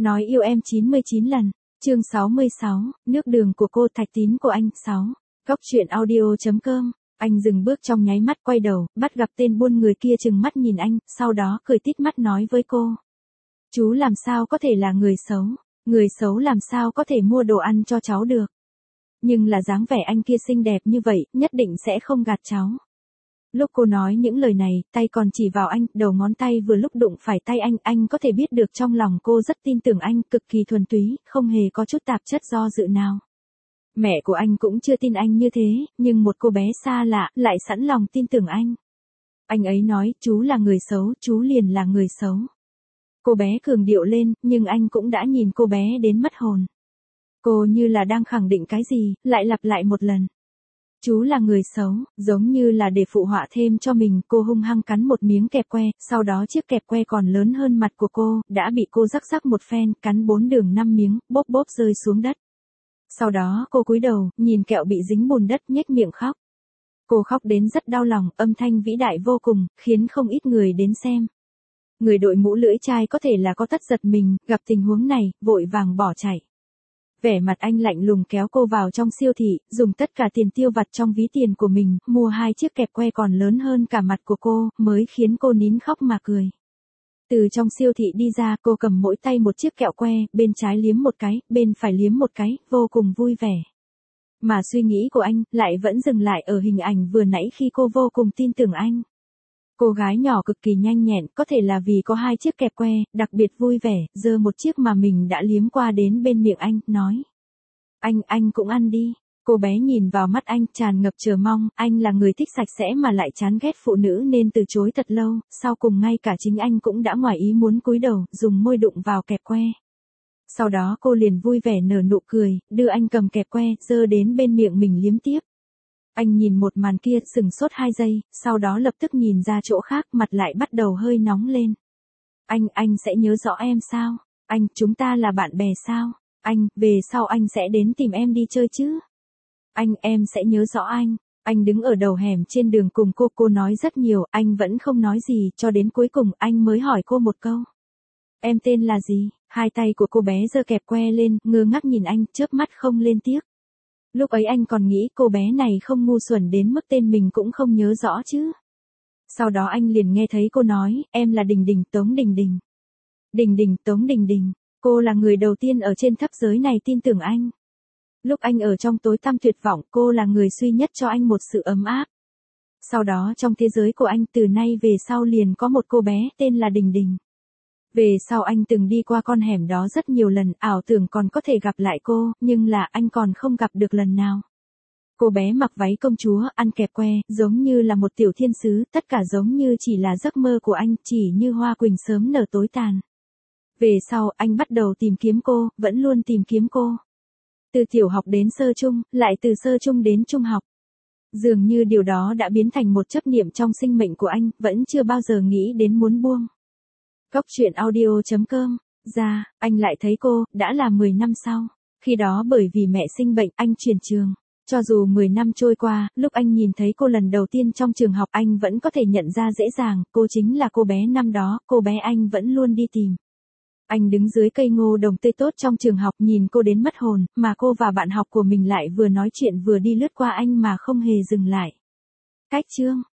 Nói yêu em 99 lần. Chương 66, nước đường của cô, thạch tín của anh. 6. Góc truyện audio.com. Anh dừng bước trong nháy mắt, quay đầu, bắt gặp tên buôn người kia trừng mắt nhìn anh, sau đó cười tít mắt nói với cô. Chú làm sao có thể là người xấu? Người xấu làm sao có thể mua đồ ăn cho cháu được? Nhưng là dáng vẻ anh kia xinh đẹp như vậy, nhất định sẽ không gạt cháu. Lúc cô nói những lời này, tay còn chỉ vào anh, đầu ngón tay vừa lúc đụng phải tay anh có thể biết được trong lòng cô rất tin tưởng anh, cực kỳ thuần túy, không hề có chút tạp chất do dự nào. Mẹ của anh cũng chưa tin anh như thế, nhưng một cô bé xa lạ, lại sẵn lòng tin tưởng anh. Anh ấy nói, chú là người xấu, chú liền là người xấu. Cô bé cường điệu lên, nhưng anh cũng đã nhìn cô bé đến mất hồn. Cô như là đang khẳng định cái gì, lại lặp lại một lần. Chú là người xấu, giống như là để phụ họa thêm cho mình, cô hung hăng cắn một miếng kẹp que, sau đó chiếc kẹp que còn lớn hơn mặt của cô, đã bị cô rắc rắc một phen, cắn 4 đường 5 miếng, bốp bốp rơi xuống đất. Sau đó cô cúi đầu, nhìn kẹo bị dính bùn đất, nhếch miệng khóc. Cô khóc đến rất đau lòng, âm thanh vĩ đại vô cùng, khiến không ít người đến xem. Người đội mũ lưỡi chai có thể là có tất giật mình, gặp tình huống này, vội vàng bỏ chạy. Vẻ mặt anh lạnh lùng kéo cô vào trong siêu thị, dùng tất cả tiền tiêu vặt trong ví tiền của mình, mua 2 chiếc kẹp que còn lớn hơn cả mặt của cô, mới khiến cô nín khóc mà cười. Từ trong siêu thị đi ra, cô cầm mỗi tay một chiếc kẹo que, bên trái liếm một cái, bên phải liếm một cái, vô cùng vui vẻ. Mà suy nghĩ của anh, lại vẫn dừng lại ở hình ảnh vừa nãy khi cô vô cùng tin tưởng anh. Cô gái nhỏ cực kỳ nhanh nhẹn, có thể là vì có 2 chiếc kẹp que, đặc biệt vui vẻ, giơ một chiếc mà mình đã liếm qua đến bên miệng anh, nói. Anh cũng ăn đi. Cô bé nhìn vào mắt anh, tràn ngập chờ mong, anh là người thích sạch sẽ mà lại chán ghét phụ nữ nên từ chối thật lâu, sau cùng ngay cả chính anh cũng đã ngoài ý muốn cúi đầu, dùng môi đụng vào kẹp que. Sau đó cô liền vui vẻ nở nụ cười, đưa anh cầm kẹp que, giơ đến bên miệng mình liếm tiếp. Anh nhìn một màn kia, sửng sốt 2 giây, sau đó lập tức nhìn ra chỗ khác, mặt lại bắt đầu hơi nóng lên. Anh sẽ nhớ rõ em sao? Chúng ta là bạn bè sao? Về sau anh sẽ đến tìm em đi chơi chứ? Em sẽ nhớ rõ anh. Anh đứng ở đầu hẻm trên đường cùng cô nói rất nhiều, anh vẫn không nói gì, cho đến cuối cùng anh mới hỏi cô một câu. Em tên là gì? 2 tay của cô bé giơ kẹp que lên, ngơ ngác nhìn anh, chớp mắt không lên tiếc. Lúc ấy anh còn nghĩ cô bé này không ngu xuẩn đến mức tên mình cũng không nhớ rõ chứ. Sau đó anh liền nghe thấy cô nói, em là Đình Đình, Tống Đình Đình. Đình Đình, Tống Đình Đình. Cô là người đầu tiên ở trên thấp giới này tin tưởng anh. Lúc anh ở trong tối tăm tuyệt vọng, cô là người duy nhất cho anh một sự ấm áp. Sau đó trong thế giới của anh, từ nay về sau liền có một cô bé tên là Đình Đình. Về sau anh từng đi qua con hẻm đó rất nhiều lần, ảo tưởng còn có thể gặp lại cô, nhưng là anh còn không gặp được lần nào. Cô bé mặc váy công chúa, ăn kẹp que, giống như là một tiểu thiên sứ, tất cả giống như chỉ là giấc mơ của anh, chỉ như hoa quỳnh sớm nở tối tàn. Về sau, anh bắt đầu tìm kiếm cô, vẫn luôn tìm kiếm cô. Từ tiểu học đến sơ trung, lại từ sơ trung đến trung học. Dường như điều đó đã biến thành một chấp niệm trong sinh mệnh của anh, vẫn chưa bao giờ nghĩ đến muốn buông. Góc truyện audio.com. Ra, anh lại thấy cô, đã là 10 năm sau. Khi đó bởi vì mẹ sinh bệnh, anh chuyển trường. Cho dù 10 năm trôi qua, lúc anh nhìn thấy cô lần đầu tiên trong trường học, anh vẫn có thể nhận ra dễ dàng, cô chính là cô bé năm đó, cô bé anh vẫn luôn đi tìm. Anh đứng dưới cây ngô đồng tươi tốt trong trường học, nhìn cô đến mất hồn, mà cô và bạn học của mình lại vừa nói chuyện vừa đi lướt qua anh mà không hề dừng lại. Cách chương.